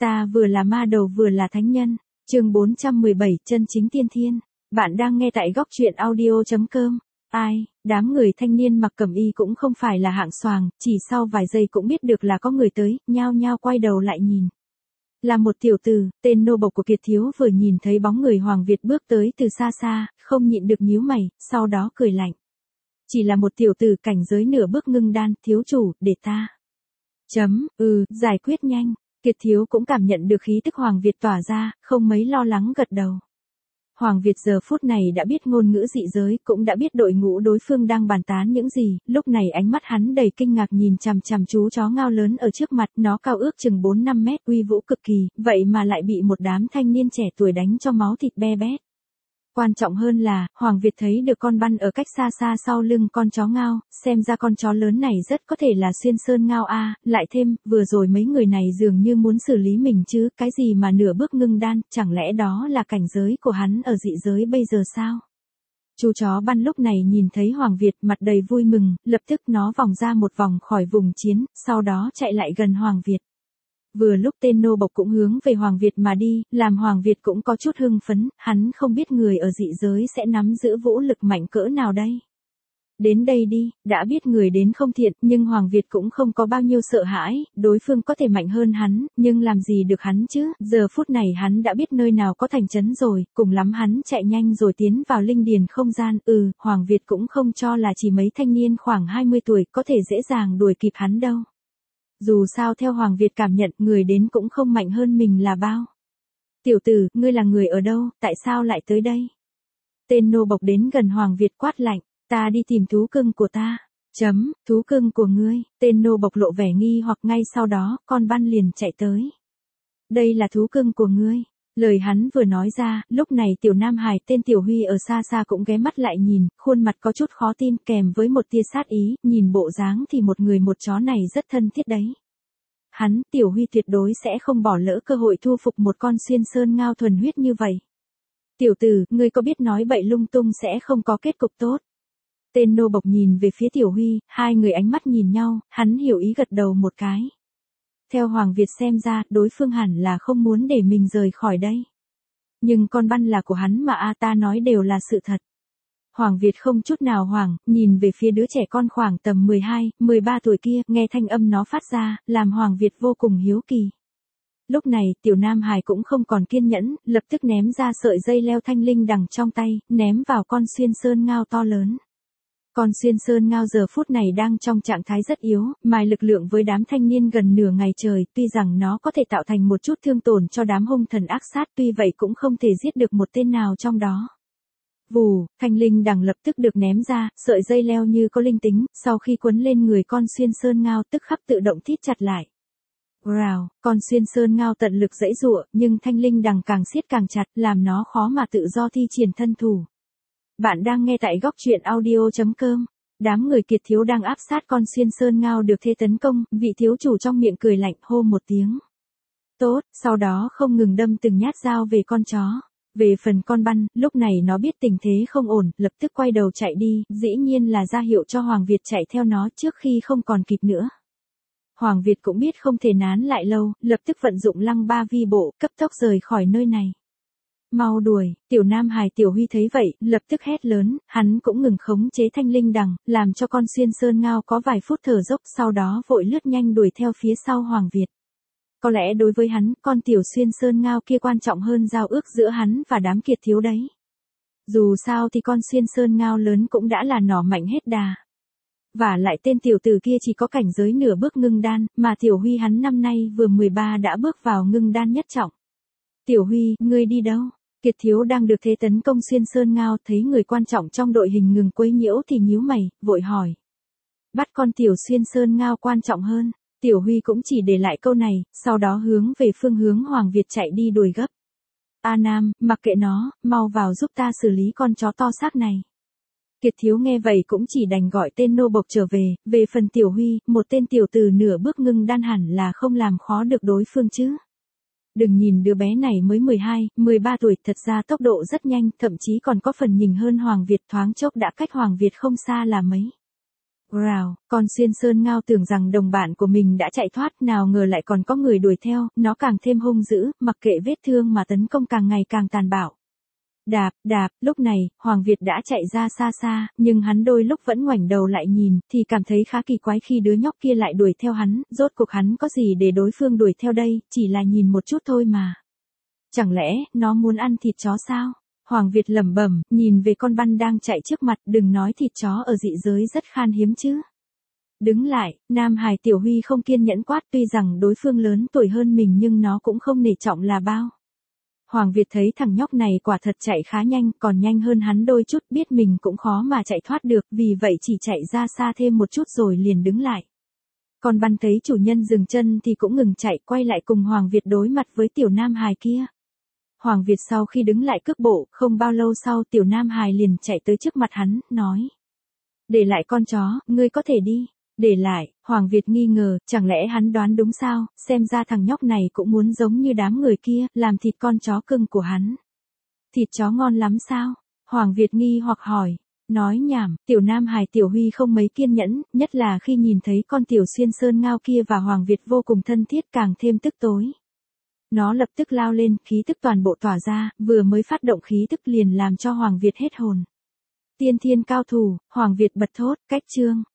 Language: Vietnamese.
Ta vừa là ma đầu vừa là thánh nhân. Chương 417, chân chính tiên thiên. Bạn đang nghe tại góc truyện audio.com. Ai, đám người thanh niên mặc cẩm y cũng không phải là hạng xoàng, chỉ sau vài giây cũng biết được là có người tới, nhao nhao quay đầu lại nhìn. Là một tiểu tử, tên nô bộc của Kiệt Thiếu vừa nhìn thấy bóng người Hoàng Việt bước tới từ xa xa, không nhịn được nhíu mày, sau đó cười lạnh. Chỉ là một tiểu tử cảnh giới nửa bước ngưng đan, thiếu chủ, để ta. Giải quyết nhanh. Kiệt Thiếu cũng cảm nhận được khí tức Hoàng Việt tỏa ra, không mấy lo lắng gật đầu. Hoàng Việt giờ phút này đã biết ngôn ngữ dị giới, cũng đã biết đội ngũ đối phương đang bàn tán những gì, lúc này ánh mắt hắn đầy kinh ngạc nhìn chằm chằm chú chó ngao lớn ở trước mặt, nó cao ước chừng 4-5 mét, uy vũ cực kỳ, vậy mà lại bị một đám thanh niên trẻ tuổi đánh cho máu thịt be bét. Quan trọng hơn là, Hoàng Việt thấy được con băn ở cách xa xa sau lưng con chó ngao, xem ra con chó lớn này rất có thể là xuyên sơn ngao a, lại thêm, vừa rồi mấy người này dường như muốn xử lý mình chứ, cái gì mà nửa bước ngưng đan, chẳng lẽ đó là cảnh giới của hắn ở dị giới bây giờ sao? Chú chó băn lúc này nhìn thấy Hoàng Việt mặt đầy vui mừng, lập tức nó vòng ra một vòng khỏi vùng chiến, sau đó chạy lại gần Hoàng Việt. Vừa lúc tên nô bộc cũng hướng về Hoàng Việt mà đi, làm Hoàng Việt cũng có chút hưng phấn, hắn không biết người ở dị giới sẽ nắm giữ vũ lực mạnh cỡ nào đây. Đến đây đi, đã biết người đến không thiện, nhưng Hoàng Việt cũng không có bao nhiêu sợ hãi, đối phương có thể mạnh hơn hắn, nhưng làm gì được hắn chứ, giờ phút này hắn đã biết nơi nào có thành trấn rồi, cùng lắm hắn chạy nhanh rồi tiến vào linh điền không gian, Hoàng Việt cũng không cho là chỉ mấy thanh niên khoảng 20 tuổi có thể dễ dàng đuổi kịp hắn đâu. Dù sao theo Hoàng Việt cảm nhận người đến cũng không mạnh hơn mình là bao. Tiểu tử, ngươi là người ở đâu, tại sao lại tới đây? Tên nô bộc đến gần Hoàng Việt quát lạnh, ta đi tìm thú cưng của ta. Thú cưng của ngươi, tên nô bộc lộ vẻ nghi hoặc ngay sau đó, con băn liền chạy tới. Đây là thú cưng của ngươi. Lời hắn vừa nói ra, lúc này tiểu nam hài tên Tiểu Huy ở xa xa cũng ghé mắt lại nhìn, khuôn mặt có chút khó tin kèm với một tia sát ý, nhìn bộ dáng thì một người một chó này rất thân thiết đấy. Hắn, Tiểu Huy tuyệt đối sẽ không bỏ lỡ cơ hội thu phục một con xuyên sơn ngao thuần huyết như vậy. Tiểu tử, ngươi có biết nói bậy lung tung sẽ không có kết cục tốt. Tên nô bộc nhìn về phía Tiểu Huy, hai người ánh mắt nhìn nhau, hắn hiểu ý gật đầu một cái. Theo Hoàng Việt xem ra, đối phương hẳn là không muốn để mình rời khỏi đây. Nhưng con băn là của hắn mà ta nói đều là sự thật. Hoàng Việt không chút nào hoảng, nhìn về phía đứa trẻ con khoảng tầm 12-13 tuổi kia, nghe thanh âm nó phát ra, làm Hoàng Việt vô cùng hiếu kỳ. Lúc này, tiểu nam hài cũng không còn kiên nhẫn, lập tức ném ra sợi dây leo thanh linh đằng trong tay, ném vào con xuyên sơn ngao to lớn. Con xuyên sơn ngao giờ phút này đang trong trạng thái rất yếu, mài lực lượng với đám thanh niên gần nửa ngày trời, tuy rằng nó có thể tạo thành một chút thương tổn cho đám hung thần ác sát, tuy vậy cũng không thể giết được một tên nào trong đó. Vù, thanh linh đằng lập tức được ném ra, sợi dây leo như có linh tính, sau khi quấn lên người con xuyên sơn ngao tức khắc tự động thít chặt lại. Rào, con xuyên sơn ngao tận lực giãy giụa, nhưng thanh linh đằng càng siết càng chặt, làm nó khó mà tự do thi triển thân thủ. Bạn đang nghe tại góc truyện audio.com. Đám người Kiệt Thiếu đang áp sát con xuyên sơn ngao được thế tấn công, vị thiếu chủ trong miệng cười lạnh hô một tiếng. Tốt, sau đó không ngừng đâm từng nhát dao về con chó. Về phần con băn, lúc này nó biết tình thế không ổn, lập tức quay đầu chạy đi, dĩ nhiên là ra hiệu cho Hoàng Việt chạy theo nó trước khi không còn kịp nữa. Hoàng Việt cũng biết không thể nán lại lâu, lập tức vận dụng lăng ba vi bộ, cấp tốc rời khỏi nơi này. Mau đuổi, tiểu nam hài Tiểu Huy thấy vậy, lập tức hét lớn, hắn cũng ngừng khống chế thanh linh đằng, làm cho con xuyên sơn ngao có vài phút thở dốc, sau đó vội lướt nhanh đuổi theo phía sau Hoàng Việt. Có lẽ đối với hắn, con tiểu xuyên sơn ngao kia quan trọng hơn giao ước giữa hắn và đám Kiệt Thiếu đấy. Dù sao thì con xuyên sơn ngao lớn cũng đã là nỏ mạnh hết đà. Và lại tên tiểu tử kia chỉ có cảnh giới nửa bước ngưng đan, mà Tiểu Huy hắn năm nay vừa 13 đã bước vào ngưng đan nhất trọng. Tiểu Huy, ngươi đi đâu? Kiệt Thiếu đang được thế tấn công xuyên sơn ngao, thấy người quan trọng trong đội hình ngừng quấy nhiễu thì nhíu mày, vội hỏi. Bắt con tiểu xuyên sơn ngao quan trọng hơn. Tiểu Huy cũng chỉ để lại câu này, sau đó hướng về phương hướng Hoàng Việt chạy đi đuổi gấp. A Nam, mặc kệ nó, mau vào giúp ta xử lý con chó to xác này. Kiệt Thiếu nghe vậy cũng chỉ đành gọi tên nô bộc trở về phần Tiểu Huy, một tên tiểu tử nửa bước ngưng đan hẳn là không làm khó được đối phương chứ. Đừng nhìn đứa bé này mới 12-13 tuổi, thật ra tốc độ rất nhanh, thậm chí còn có phần nhỉnh hơn Hoàng Việt, thoáng chốc đã cách Hoàng Việt không xa là mấy. Rào, con xuyên sơn ngao tưởng rằng đồng bạn của mình đã chạy thoát, nào ngờ lại còn có người đuổi theo, nó càng thêm hung dữ, mặc kệ vết thương mà tấn công càng ngày càng tàn bạo. Đạp, đạp, lúc này, Hoàng Việt đã chạy ra xa xa, nhưng hắn đôi lúc vẫn ngoảnh đầu lại nhìn, thì cảm thấy khá kỳ quái khi đứa nhóc kia lại đuổi theo hắn, rốt cuộc hắn có gì để đối phương đuổi theo đây, chỉ là nhìn một chút thôi mà. Chẳng lẽ, nó muốn ăn thịt chó sao? Hoàng Việt lẩm bẩm, nhìn về con băn đang chạy trước mặt, đừng nói thịt chó ở dị giới rất khan hiếm chứ. Đứng lại, Nam Hải Tiểu Huy không kiên nhẫn quát, tuy rằng đối phương lớn tuổi hơn mình nhưng nó cũng không nể trọng là bao. Hoàng Việt thấy thằng nhóc này quả thật chạy khá nhanh, còn nhanh hơn hắn đôi chút, biết mình cũng khó mà chạy thoát được, vì vậy chỉ chạy ra xa thêm một chút rồi liền đứng lại. Con băn thấy chủ nhân dừng chân thì cũng ngừng chạy, quay lại cùng Hoàng Việt đối mặt với tiểu Nam Hải kia. Hoàng Việt sau khi đứng lại cước bộ, không bao lâu sau tiểu Nam Hải liền chạy tới trước mặt hắn, nói. Để lại con chó, ngươi có thể đi. Để lại, Hoàng Việt nghi ngờ, chẳng lẽ hắn đoán đúng sao, xem ra thằng nhóc này cũng muốn giống như đám người kia, làm thịt con chó cưng của hắn. Thịt chó ngon lắm sao? Hoàng Việt nghi hoặc hỏi. Nói nhảm, tiểu Nam Hải Tiểu Huy không mấy kiên nhẫn, nhất là khi nhìn thấy con tiểu xuyên sơn ngao kia và Hoàng Việt vô cùng thân thiết càng thêm tức tối. Nó lập tức lao lên, khí tức toàn bộ tỏa ra, vừa mới phát động khí tức liền làm cho Hoàng Việt hết hồn. Tiên thiên cao thủ, Hoàng Việt bật thốt, cách chương.